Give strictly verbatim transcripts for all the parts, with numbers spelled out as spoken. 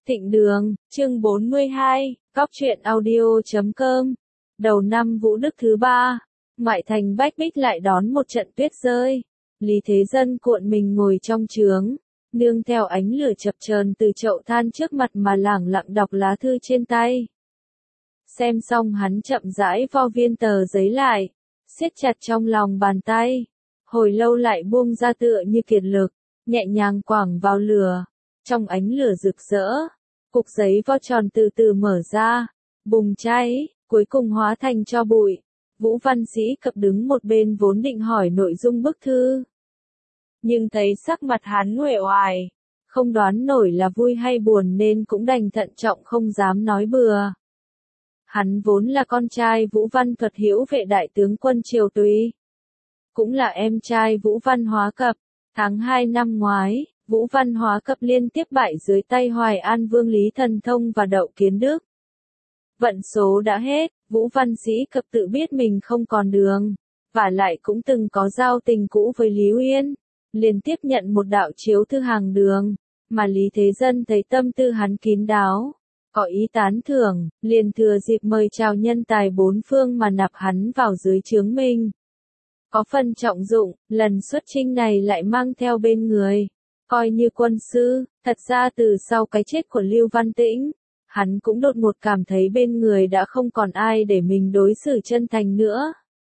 Thịnh Đường, chương bốn mươi hai, Góc truyện audio chấm com. Đầu năm Vũ Đức thứ ba, ngoại thành Bách Bích lại đón một trận tuyết rơi. Lý Thế Dân cuộn mình ngồi trong trướng, nương theo ánh lửa chập chờn từ chậu than trước mặt mà lẳng lặng đọc lá thư trên tay. Xem xong hắn chậm rãi vo viên tờ giấy lại, siết chặt trong lòng bàn tay. Hồi lâu lại buông ra tựa như kiệt lực, nhẹ nhàng quẳng vào lửa. Trong ánh lửa rực rỡ, cục giấy vo tròn từ từ mở ra, bùng cháy, cuối cùng hóa thành tro bụi. Vũ Văn Sĩ Cập đứng một bên vốn định hỏi nội dung bức thư. Nhưng thấy sắc mặt hắn uể oải, không đoán nổi là vui hay buồn nên cũng đành thận trọng không dám nói bừa. Hắn vốn là con trai Vũ Văn Thuật Hữu vệ đại tướng quân Triều Tùy, cũng là em trai Vũ Văn Hóa Cập. Tháng hai năm ngoái, Vũ Văn Hóa Cập liên tiếp bại dưới tay Hoài An Vương Lý Thần Thông và Đậu Kiến Đức. Vận số đã hết, Vũ Văn Sĩ Cập tự biết mình không còn đường, và lại cũng từng có giao tình cũ với Lý Uyên, liền tiếp nhận một đạo chiếu thư hàng đường, mà Lý Thế Dân thấy tâm tư hắn kín đáo, có ý tán thưởng, liền thừa dịp mời chào nhân tài bốn phương mà nạp hắn vào dưới trướng mình. Có phần trọng dụng, lần xuất chinh này lại mang theo bên người, coi như quân sư. Thật ra từ sau cái chết của Lưu Văn Tĩnh, hắn cũng đột ngột cảm thấy bên người đã không còn ai để mình đối xử chân thành nữa.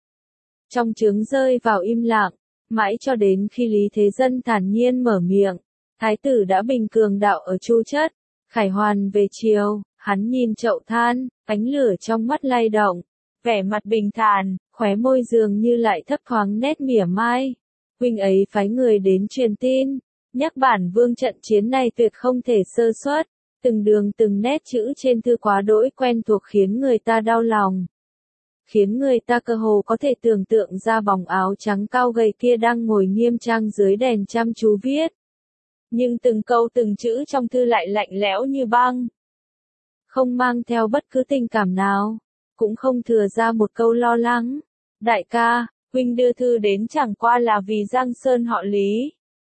Trong trướng rơi vào im lặng, mãi cho đến khi Lý Thế Dân thản nhiên mở miệng, thái tử đã bình cường đạo ở Chu Chất, khải hoàn về chiều. Hắn nhìn chậu than, ánh lửa trong mắt lay động, vẻ mặt bình thản, khóe môi dường như lại thấp thoáng nét mỉa mai. Huynh ấy phái người đến truyền tin, nhắc bản vương trận chiến này tuyệt không thể sơ suất. Từng đường từng nét chữ trên thư quá đỗi quen thuộc khiến người ta đau lòng, khiến người ta cơ hồ có thể tưởng tượng ra bóng áo trắng cao gầy kia đang ngồi nghiêm trang dưới đèn chăm chú viết. Nhưng từng câu từng chữ trong thư lại lạnh lẽo như băng, không mang theo bất cứ tình cảm nào, cũng không thừa ra một câu lo lắng. Đại ca, huynh đưa thư đến chẳng qua là vì Giang Sơn họ Lý.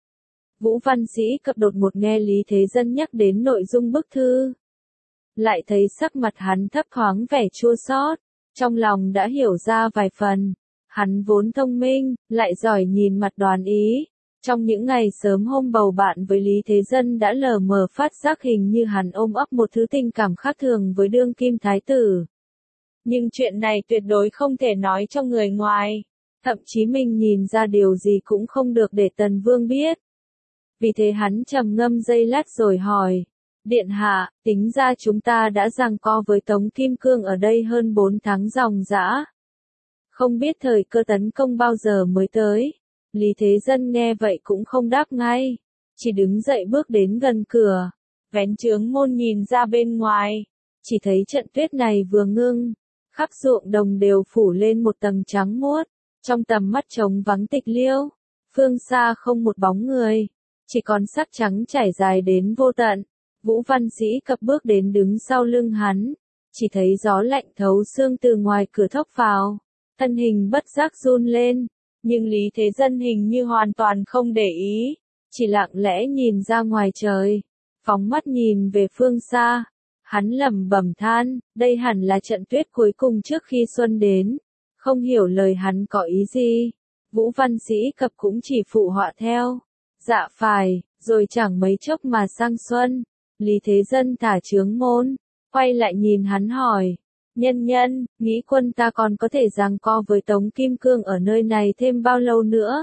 Vũ Văn Sĩ Cập đột ngột nghe Lý Thế Dân nhắc đến nội dung bức thư, lại thấy sắc mặt hắn thấp thoáng vẻ chua xót, trong lòng đã hiểu ra vài phần. Hắn vốn thông minh, lại giỏi nhìn mặt đoán ý. Trong những ngày sớm hôm bầu bạn với Lý Thế Dân đã lờ mờ phát giác hình như hắn ôm ấp một thứ tình cảm khác thường với đương kim thái tử. Nhưng chuyện này tuyệt đối không thể nói cho người ngoài, thậm chí mình nhìn ra điều gì cũng không được để Tần Vương biết. Vì thế hắn trầm ngâm giây lát rồi hỏi, Điện hạ, tính ra chúng ta đã giằng co với Tống Kim Cương ở đây hơn bốn tháng ròng rã. Không biết thời cơ tấn công bao giờ mới tới. Lý Thế Dân nghe vậy cũng không đáp ngay, chỉ đứng dậy bước đến gần cửa, vén trướng môn nhìn ra bên ngoài, chỉ thấy trận tuyết này vừa ngưng, khắp ruộng đồng đều phủ lên một tầng trắng muốt, trong tầm mắt trống vắng tịch liêu, phương xa không một bóng người, chỉ còn sắc trắng trải dài đến vô tận. Vũ Văn Sĩ Cập bước đến đứng sau lưng hắn, chỉ thấy gió lạnh thấu xương từ ngoài cửa thốc vào, thân hình bất giác run lên. Nhưng Lý Thế Dân hình như hoàn toàn không để ý, chỉ lặng lẽ nhìn ra ngoài trời, phóng mắt nhìn về phương xa. Hắn lẩm bẩm than, đây hẳn là trận tuyết cuối cùng trước khi xuân đến, không hiểu lời hắn có ý gì. Vũ Văn Sĩ Cập cũng chỉ phụ họa theo, dạ phải, rồi chẳng mấy chốc mà sang xuân. Lý Thế Dân thả trướng môn, quay lại nhìn hắn hỏi, nhân nhân, nghĩ quân ta còn có thể giằng co với Tống Kim Cương ở nơi này thêm bao lâu nữa?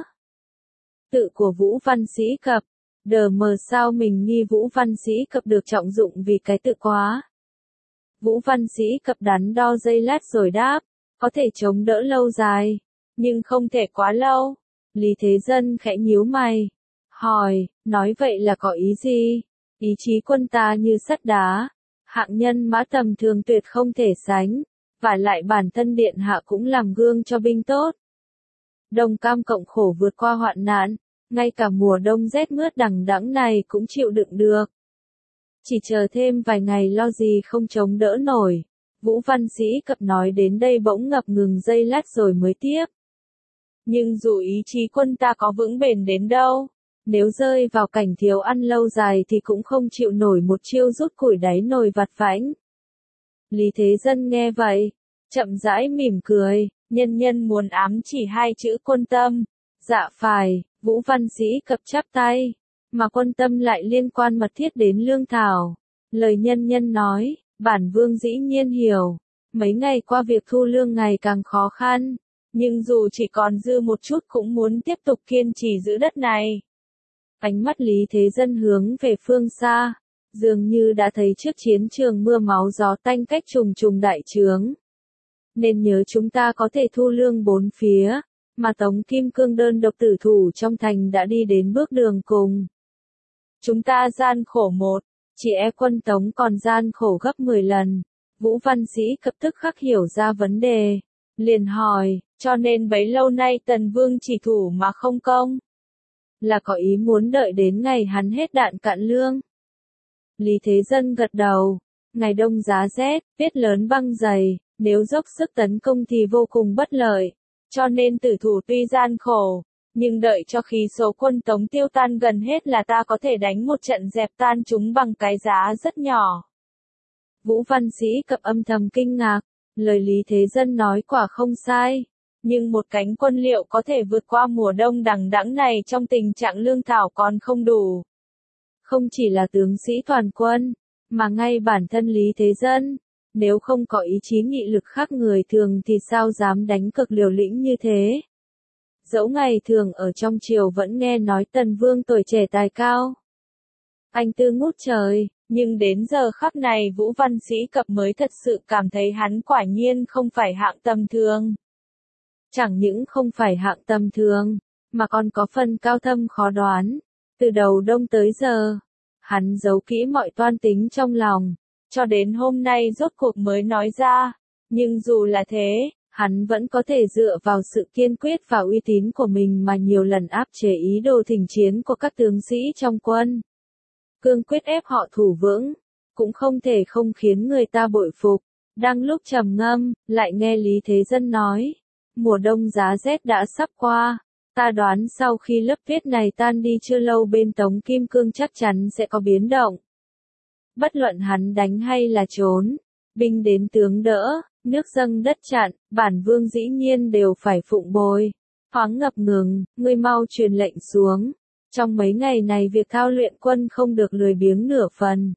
Tự của Vũ Văn Sĩ Cập, đờ mờ sao mình nghi Vũ Văn Sĩ Cập được trọng dụng vì cái tự quá. Vũ Văn Sĩ Cập đắn đo giây lát rồi đáp, có thể chống đỡ lâu dài, nhưng không thể quá lâu. Lý Thế Dân khẽ nhíu mày, hỏi, nói vậy là có ý gì? Ý chí quân ta như sắt đá, hạng nhân mã tầm thường tuyệt không thể sánh, và lại bản thân điện hạ cũng làm gương cho binh tốt. Đồng cam cộng khổ vượt qua hoạn nạn, ngay cả mùa đông rét mướt đằng đẵng này cũng chịu đựng được. Chỉ chờ thêm vài ngày lo gì không chống đỡ nổi. Vũ Văn Sĩ Cập nói đến đây bỗng ngập ngừng giây lát rồi mới tiếp. Nhưng dù ý chí quân ta có vững bền đến đâu, nếu rơi vào cảnh thiếu ăn lâu dài thì cũng không chịu nổi một chiêu rút củi đáy nồi vặt vãnh. Lý Thế Dân nghe vậy, chậm rãi mỉm cười, nhân nhân muốn ám chỉ hai chữ quân tâm. Dạ phải, Vũ Văn Sĩ cập chắp tay, mà quân tâm lại liên quan mật thiết đến lương thảo. Lời nhân nhân nói, bản vương dĩ nhiên hiểu, mấy ngày qua việc thu lương ngày càng khó khăn, nhưng dù chỉ còn dư một chút cũng muốn tiếp tục kiên trì giữ đất này. Ánh mắt Lý Thế Dân hướng về phương xa, dường như đã thấy trước chiến trường mưa máu gió tanh cách trùng trùng đại trướng. Nên nhớ chúng ta có thể thu lương bốn phía, mà Tống Kim Cương đơn độc tử thủ trong thành đã đi đến bước đường cùng. Chúng ta gian khổ một, chỉ e quân Tống còn gian khổ gấp mười lần. Vũ Văn Sĩ cập tức khắc hiểu ra vấn đề, liền hỏi, cho nên bấy lâu nay Tần Vương chỉ thủ mà không công. Là có ý muốn đợi đến ngày hắn hết đạn cạn lương. Lý Thế Dân gật đầu, ngày đông giá rét, tuyết lớn băng dày, nếu dốc sức tấn công thì vô cùng bất lợi, cho nên tử thủ tuy gian khổ, nhưng đợi cho khi số quân Tống tiêu tan gần hết là ta có thể đánh một trận dẹp tan chúng bằng cái giá rất nhỏ. Vũ Văn Sĩ cập âm thầm kinh ngạc, lời Lý Thế Dân nói quả không sai, nhưng một cánh quân liệu có thể vượt qua mùa đông đằng đẵng này trong tình trạng lương thảo còn không đủ. Không chỉ là tướng sĩ toàn quân, mà ngay bản thân Lý Thế Dân, nếu không có ý chí nghị lực khác người thường thì sao dám đánh cực liều lĩnh như thế. Dẫu ngày thường ở trong triều vẫn nghe nói Tần Vương tuổi trẻ tài cao, anh tư ngút trời, nhưng đến giờ khắc này Vũ Văn Sĩ cập mới thật sự cảm thấy hắn quả nhiên không phải hạng tầm thường. Chẳng những không phải hạng tầm thường, mà còn có phần cao thâm khó đoán. Từ đầu đông tới giờ, hắn giấu kỹ mọi toan tính trong lòng, cho đến hôm nay rốt cuộc mới nói ra. Nhưng dù là thế, hắn vẫn có thể dựa vào sự kiên quyết và uy tín của mình mà nhiều lần áp chế ý đồ thỉnh chiến của các tướng sĩ trong quân. Cương quyết ép họ thủ vững, cũng không thể không khiến người ta bội phục. Đang lúc trầm ngâm, lại nghe Lý Thế Dân nói, mùa đông giá rét đã sắp qua, ta đoán sau khi lớp tuyết này tan đi chưa lâu bên Tống Kim Cương chắc chắn sẽ có biến động. Bất luận hắn đánh hay là trốn, binh đến tướng đỡ, nước dâng đất chặn, bản vương dĩ nhiên đều phải phụng bồi. Thoáng ngập ngừng, ngươi mau truyền lệnh xuống. Trong mấy ngày này việc thao luyện quân không được lười biếng nửa phần.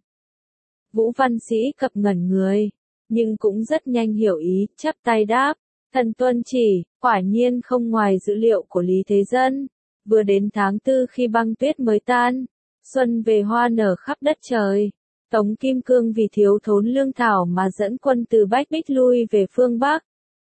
Vũ Văn Sĩ cập ngẩn người, nhưng cũng rất nhanh hiểu ý, chắp tay đáp, thần tuân chỉ, quả nhiên không ngoài dữ liệu của Lý Thế Dân. Vừa đến tháng tư khi băng tuyết mới tan, xuân về hoa nở khắp đất trời. Tống Kim Cương vì thiếu thốn lương thảo mà dẫn quân từ Bách Bích lui về phương Bắc.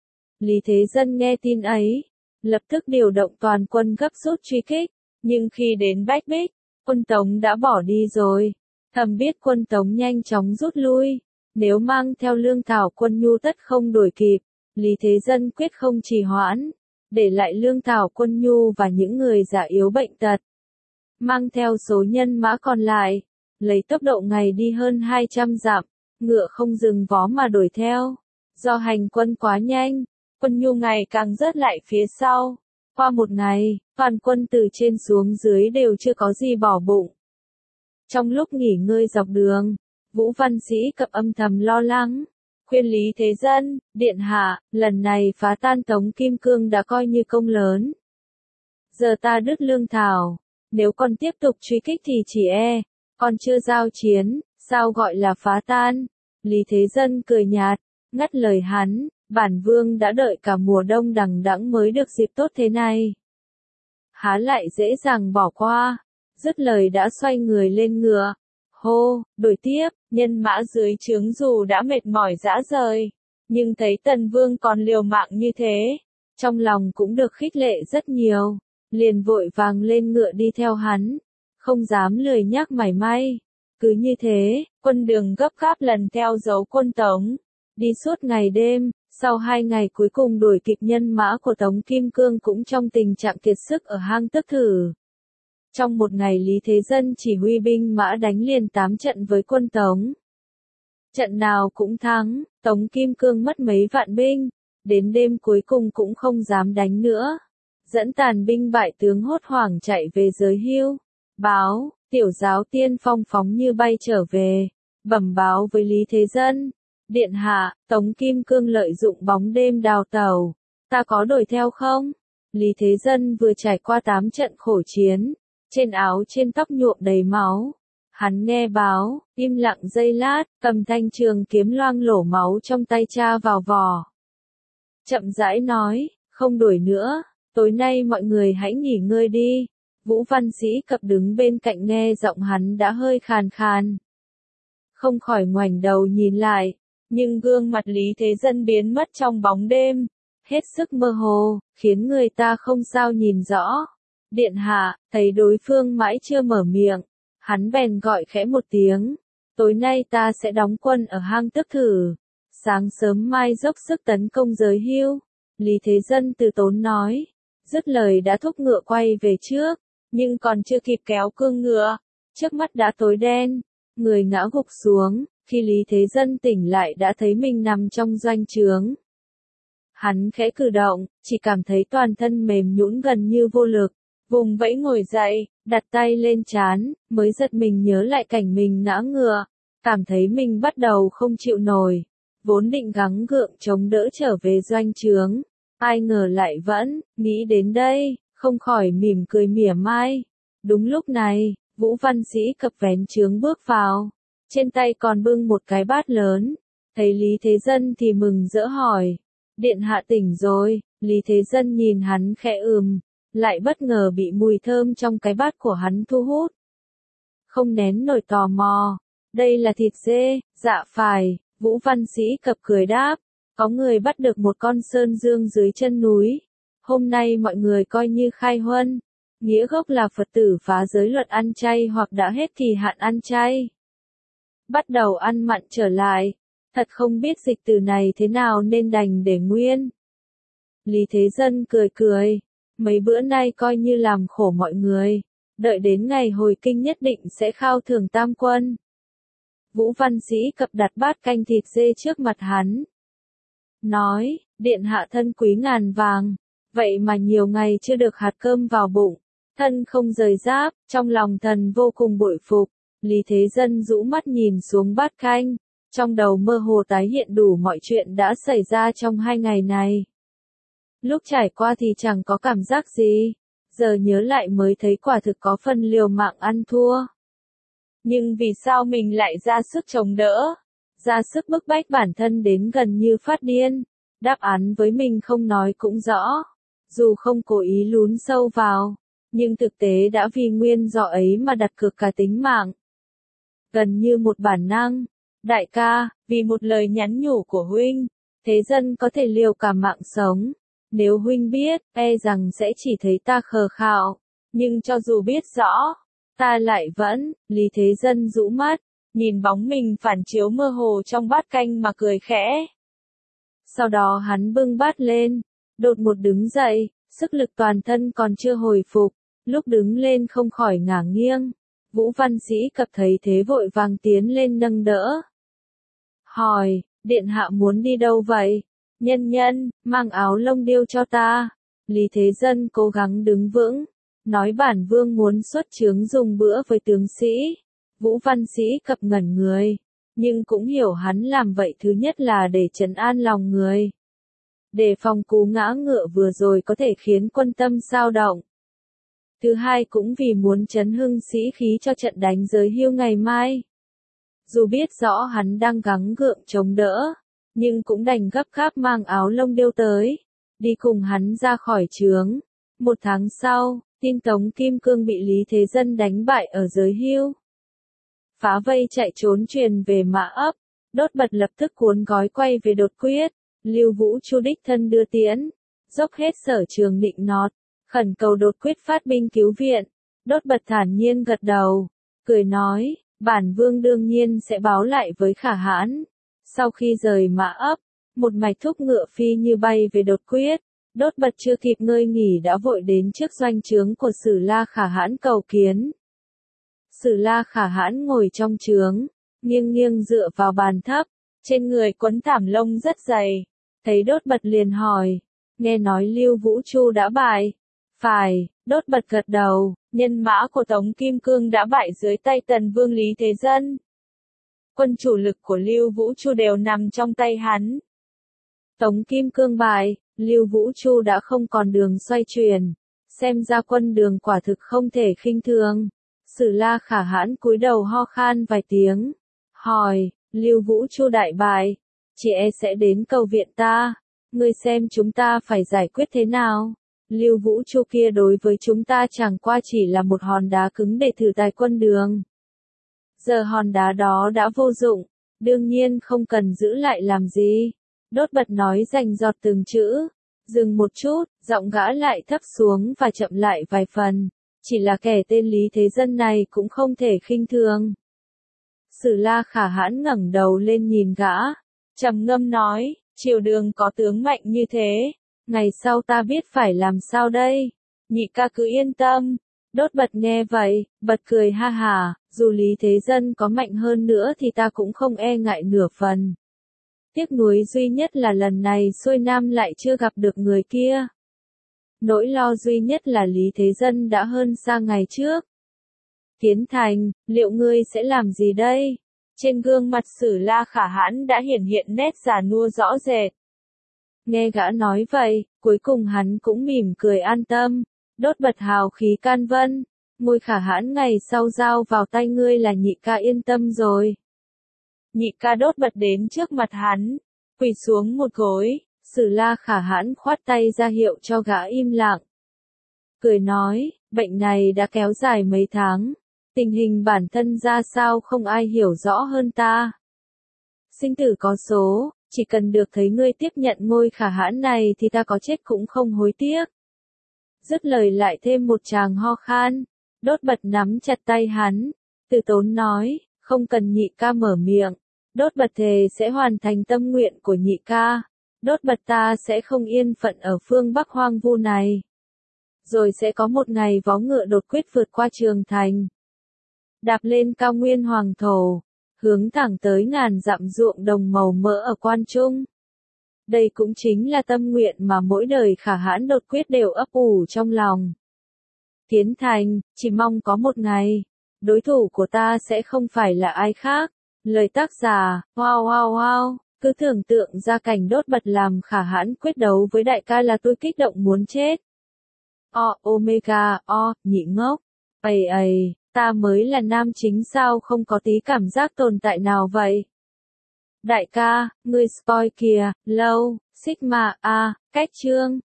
Lý Thế Dân nghe tin ấy, lập tức điều động toàn quân gấp rút truy kích, nhưng khi đến Bách Bích, quân Tống đã bỏ đi rồi. Thầm biết quân Tống nhanh chóng rút lui, nếu mang theo lương thảo quân nhu tất không đuổi kịp, Lý Thế Dân quyết không trì hoãn, để lại lương thảo quân nhu và những người già yếu bệnh tật. Mang theo số nhân mã còn lại, lấy tốc độ ngày đi hơn hai trăm dặm, ngựa không dừng vó mà đuổi theo. Do hành quân quá nhanh, quân nhu ngày càng rớt lại phía sau. Qua một ngày, toàn quân từ trên xuống dưới đều chưa có gì bỏ bụng. Trong lúc nghỉ ngơi dọc đường, Vũ Văn Sĩ cập âm thầm lo lắng, khuyên Lý Thế Dân, điện hạ, lần này phá tan Tống Kim Cương đã coi như công lớn. Giờ ta đứt lương thảo, nếu còn tiếp tục truy kích thì chỉ e, còn chưa giao chiến, sao gọi là phá tan? Lý Thế Dân cười nhạt, ngắt lời hắn, bản vương đã đợi cả mùa đông đằng đẵng mới được dịp tốt thế này. Há lại dễ dàng bỏ qua, dứt lời đã xoay người lên ngựa. Hô, đổi tiếp, nhân mã dưới trướng dù đã mệt mỏi rã rời, nhưng thấy Tần Vương còn liều mạng như thế, trong lòng cũng được khích lệ rất nhiều, liền vội vàng lên ngựa đi theo hắn, không dám lười nhác mảy may. Cứ như thế, quân đường gấp gáp lần theo dấu quân Tống, đi suốt ngày đêm, sau hai ngày cuối cùng đuổi kịp nhân mã của Tống Kim Cương cũng trong tình trạng kiệt sức ở hang Tức Thử. Trong một ngày Lý Thế Dân chỉ huy binh mã đánh liền tám trận với quân Tống. Trận nào cũng thắng, Tống Kim Cương mất mấy vạn binh, đến đêm cuối cùng cũng không dám đánh nữa. dẫn tàn binh bại tướng hốt hoảng chạy về giới hưu. Báo, tiểu giáo tiên phong phóng như bay trở về, bẩm báo với Lý Thế Dân. Điện hạ, Tống Kim Cương lợi dụng bóng đêm đào tẩu, ta có đuổi theo không? Lý Thế Dân vừa trải qua tám trận khổ chiến, trên áo trên tóc nhuộm đầy máu. Hắn nghe báo, im lặng giây lát, cầm thanh trường kiếm loang lổ máu trong tay tra vào vỏ. Chậm rãi nói, không đuổi nữa, tối nay mọi người hãy nghỉ ngơi đi. Vũ Văn Sĩ Cập đứng bên cạnh nghe giọng hắn đã hơi khàn khàn. Không khỏi ngoảnh đầu nhìn lại, nhưng gương mặt Lý Thế Dân biến mất trong bóng đêm, hết sức mơ hồ, khiến người ta không sao nhìn rõ. Điện hạ, thấy đối phương mãi chưa mở miệng, hắn bèn gọi khẽ một tiếng. Tối nay ta sẽ đóng quân ở hang Tước Thử, sáng sớm mai dốc sức tấn công giới hưu. Lý Thế Dân từ tốn nói, dứt lời đã thúc ngựa quay về trước, nhưng còn chưa kịp kéo cương ngựa, trước mắt đã tối đen, người ngã gục xuống. Khi Lý Thế Dân tỉnh lại đã thấy mình nằm trong doanh trướng. Hắn khẽ cử động, chỉ cảm thấy toàn thân mềm nhũn gần như vô lực, vùng vẫy ngồi dậy, đặt tay lên trán, mới giật mình nhớ lại cảnh mình ngã ngựa, cảm thấy mình bắt đầu không chịu nổi, vốn định gắng gượng chống đỡ trở về doanh trướng, ai ngờ lại vẫn, nghĩ đến đây, không khỏi mỉm cười mỉa mai. Đúng lúc này, Vũ Văn Sĩ Cập vén trướng bước vào, trên tay còn bưng một cái bát lớn, thấy Lý Thế Dân thì mừng rỡ hỏi, điện hạ tỉnh rồi. Lý Thế Dân nhìn hắn khẽ ừm, lại bất ngờ bị mùi thơm trong cái bát của hắn thu hút. Không nén nổi tò mò, đây là thịt dê. Dạ phải, Vũ Văn Sĩ Cập cười đáp, có người bắt được một con sơn dương dưới chân núi. Hôm nay mọi người coi như khai huân, nghĩa gốc là Phật tử phá giới luật ăn chay hoặc đã hết kỳ hạn ăn chay, bắt đầu ăn mặn trở lại, thật không biết dịch từ này thế nào nên đành để nguyên. Lý Thế Dân cười cười, mấy bữa nay coi như làm khổ mọi người, đợi đến ngày hồi kinh nhất định sẽ khao thưởng tam quân. Vũ Văn Sĩ Cập đặt bát canh thịt dê trước mặt hắn, nói, điện hạ thân quý ngàn vàng, vậy mà nhiều ngày chưa được hạt cơm vào bụng, thân không rời giáp, trong lòng thần vô cùng bội phục. Lý Thế Dân rũ mắt nhìn xuống bát canh, trong đầu mơ hồ tái hiện đủ mọi chuyện đã xảy ra trong hai ngày này. Lúc trải qua thì chẳng có cảm giác gì, giờ nhớ lại mới thấy quả thực có phần liều mạng ăn thua. Nhưng vì sao mình lại ra sức chống đỡ, ra sức bức bách bản thân đến gần như phát điên? Đáp án với mình không nói cũng rõ, dù không cố ý lún sâu vào, nhưng thực tế đã vì nguyên do ấy mà đặt cược cả tính mạng. Gần như một bản năng, đại ca, vì một lời nhắn nhủ của huynh, Thế Dân có thể liều cả mạng sống. Nếu huynh biết, e rằng sẽ chỉ thấy ta khờ khạo, nhưng cho dù biết rõ, ta lại vẫn. Lý Thế Dân rũ mắt, nhìn bóng mình phản chiếu mơ hồ trong bát canh mà cười khẽ. Sau đó hắn bưng bát lên, đột một đứng dậy, sức lực toàn thân còn chưa hồi phục, lúc đứng lên không khỏi ngả nghiêng. Vũ Văn Sĩ Cập thấy thế vội vàng tiến lên nâng đỡ. Hỏi, điện hạ muốn đi đâu vậy? Nhân nhân, mang áo lông điêu cho ta. Lý Thế Dân cố gắng đứng vững, nói bản vương muốn xuất chướng dùng bữa với tướng sĩ. Vũ Văn Sĩ Cập ngẩn người, nhưng cũng hiểu hắn làm vậy thứ nhất là để trấn an lòng người, để phòng cú ngã ngựa vừa rồi có thể khiến quân tâm xao động. Thứ hai cũng vì muốn trấn hưng sĩ khí cho trận đánh giới hưu ngày mai. Dù biết rõ hắn đang gắng gượng chống đỡ, nhưng cũng đành gấp gáp mang áo lông điêu tới, đi cùng hắn ra khỏi trướng. Một tháng sau, tin Tống Kim Cương bị Lý Thế Dân đánh bại ở giới hưu, phá vây chạy trốn truyền về Mã Ấp. Đốt Bật lập tức cuốn gói quay về Đột Quyết. Lưu Vũ Chu đích thân đưa tiễn, dốc hết sở trường nịnh nọt, khẩn cầu Đột Quyết phát binh cứu viện. Đốt Bật thản nhiên gật đầu, cười nói, bản vương đương nhiên sẽ báo lại với Khả Hãn. Sau khi rời Mã Ấp, một mạch thúc ngựa phi như bay về Đột Quyết. Đốt Bật chưa kịp ngơi nghỉ đã vội đến trước doanh trướng của Sử La Khả Hãn cầu kiến. Sử La Khả Hãn ngồi trong trướng, nghiêng nghiêng dựa vào bàn thấp, trên người quấn thảm lông rất dày. Thấy Đốt Bật liền hỏi, nghe nói Lưu Vũ Chu đã bại, Phải, đốt bật gật đầu, nhân mã của Tống Kim Cương đã bại dưới tay Tần Vương Lý Thế Dân. Quân chủ lực của Lưu Vũ Chu đều nằm trong tay hắn. Tống Kim Cương bại, Lưu Vũ Chu đã không còn đường xoay chuyển. Xem ra quân đường quả thực không thể khinh thường. Sử La Khả Hãn cúi đầu ho khan vài tiếng. Hỏi, Lưu Vũ Chu đại bại, chị e sẽ đến cầu viện ta. Ngươi xem chúng ta phải giải quyết thế nào? Lưu Vũ Chu kia đối với chúng ta chẳng qua chỉ là một hòn đá cứng để thử tài quân đường. Giờ hòn đá đó đã vô dụng, đương nhiên không cần giữ lại làm gì. Đốt bật nói rành giọt từng chữ. Dừng một chút, giọng gã lại thấp xuống và chậm lại vài phần. Chỉ là kẻ tên Lý Thế Dân này cũng không thể khinh thường. Sử La Khả Hãn ngẩng đầu lên nhìn gã, trầm ngâm nói, triều đường có tướng mạnh như thế, ngày sau ta biết phải làm sao đây? Nhị ca cứ yên tâm. Đốt bật nghe vậy, bật cười ha hả, dù Lý Thế Dân có mạnh hơn nữa thì ta cũng không e ngại nửa phần. Tiếc nuối duy nhất là lần này xuôi nam lại chưa gặp được người kia. Nỗi lo duy nhất là Lý Thế Dân đã hơn xa ngày trước. Tiến Thành, liệu ngươi sẽ làm gì đây? Trên gương mặt Sử La Khả Hãn đã hiển hiện nét già nua rõ rệt. Nghe gã nói vậy, cuối cùng hắn cũng mỉm cười an tâm. Đốt bật hào khí can vân. Ngôi Khả Hãn ngày sau giao vào tay ngươi là nhị ca yên tâm rồi. Nhị ca đốt bật đến trước mặt hắn, quỳ xuống một gối. Sử La Khả Hãn khoát tay ra hiệu cho gã im lặng. Cười nói, bệnh này đã kéo dài mấy tháng. Tình hình bản thân ra sao không ai hiểu rõ hơn ta. Sinh tử có số, chỉ cần được thấy ngươi tiếp nhận ngôi Khả Hãn này thì ta có chết cũng không hối tiếc. Dứt lời lại thêm một tràng ho khan. Đốt bật nắm chặt tay hắn. Từ tốn nói, không cần nhị ca mở miệng. Đốt bật thề sẽ hoàn thành tâm nguyện của nhị ca. Đốt bật ta sẽ không yên phận ở phương Bắc hoang vu này. Rồi sẽ có một ngày vó ngựa đột quyết vượt qua Trường Thành. Đạp lên cao nguyên hoàng thổ. Hướng thẳng tới ngàn dặm ruộng đồng màu mỡ ở Quan Trung. Đây cũng chính là tâm nguyện mà mỗi đời Khả Hãn đột quyết đều ấp ủ trong lòng. Tiến Thành, chỉ mong có một ngày, đối thủ của ta sẽ không phải là ai khác. Lời tác giả, wow wow wow, cứ tưởng tượng ra cảnh đốt bật làm Khả Hãn quyết đấu với đại ca là tôi kích động muốn chết. O, omega, o, nhị ngốc. Ây ây, ta mới là nam chính sao không có tí cảm giác tồn tại nào vậy? Đại ca, ngươi spoil kìa, lâu, Sigma, a, cách chương.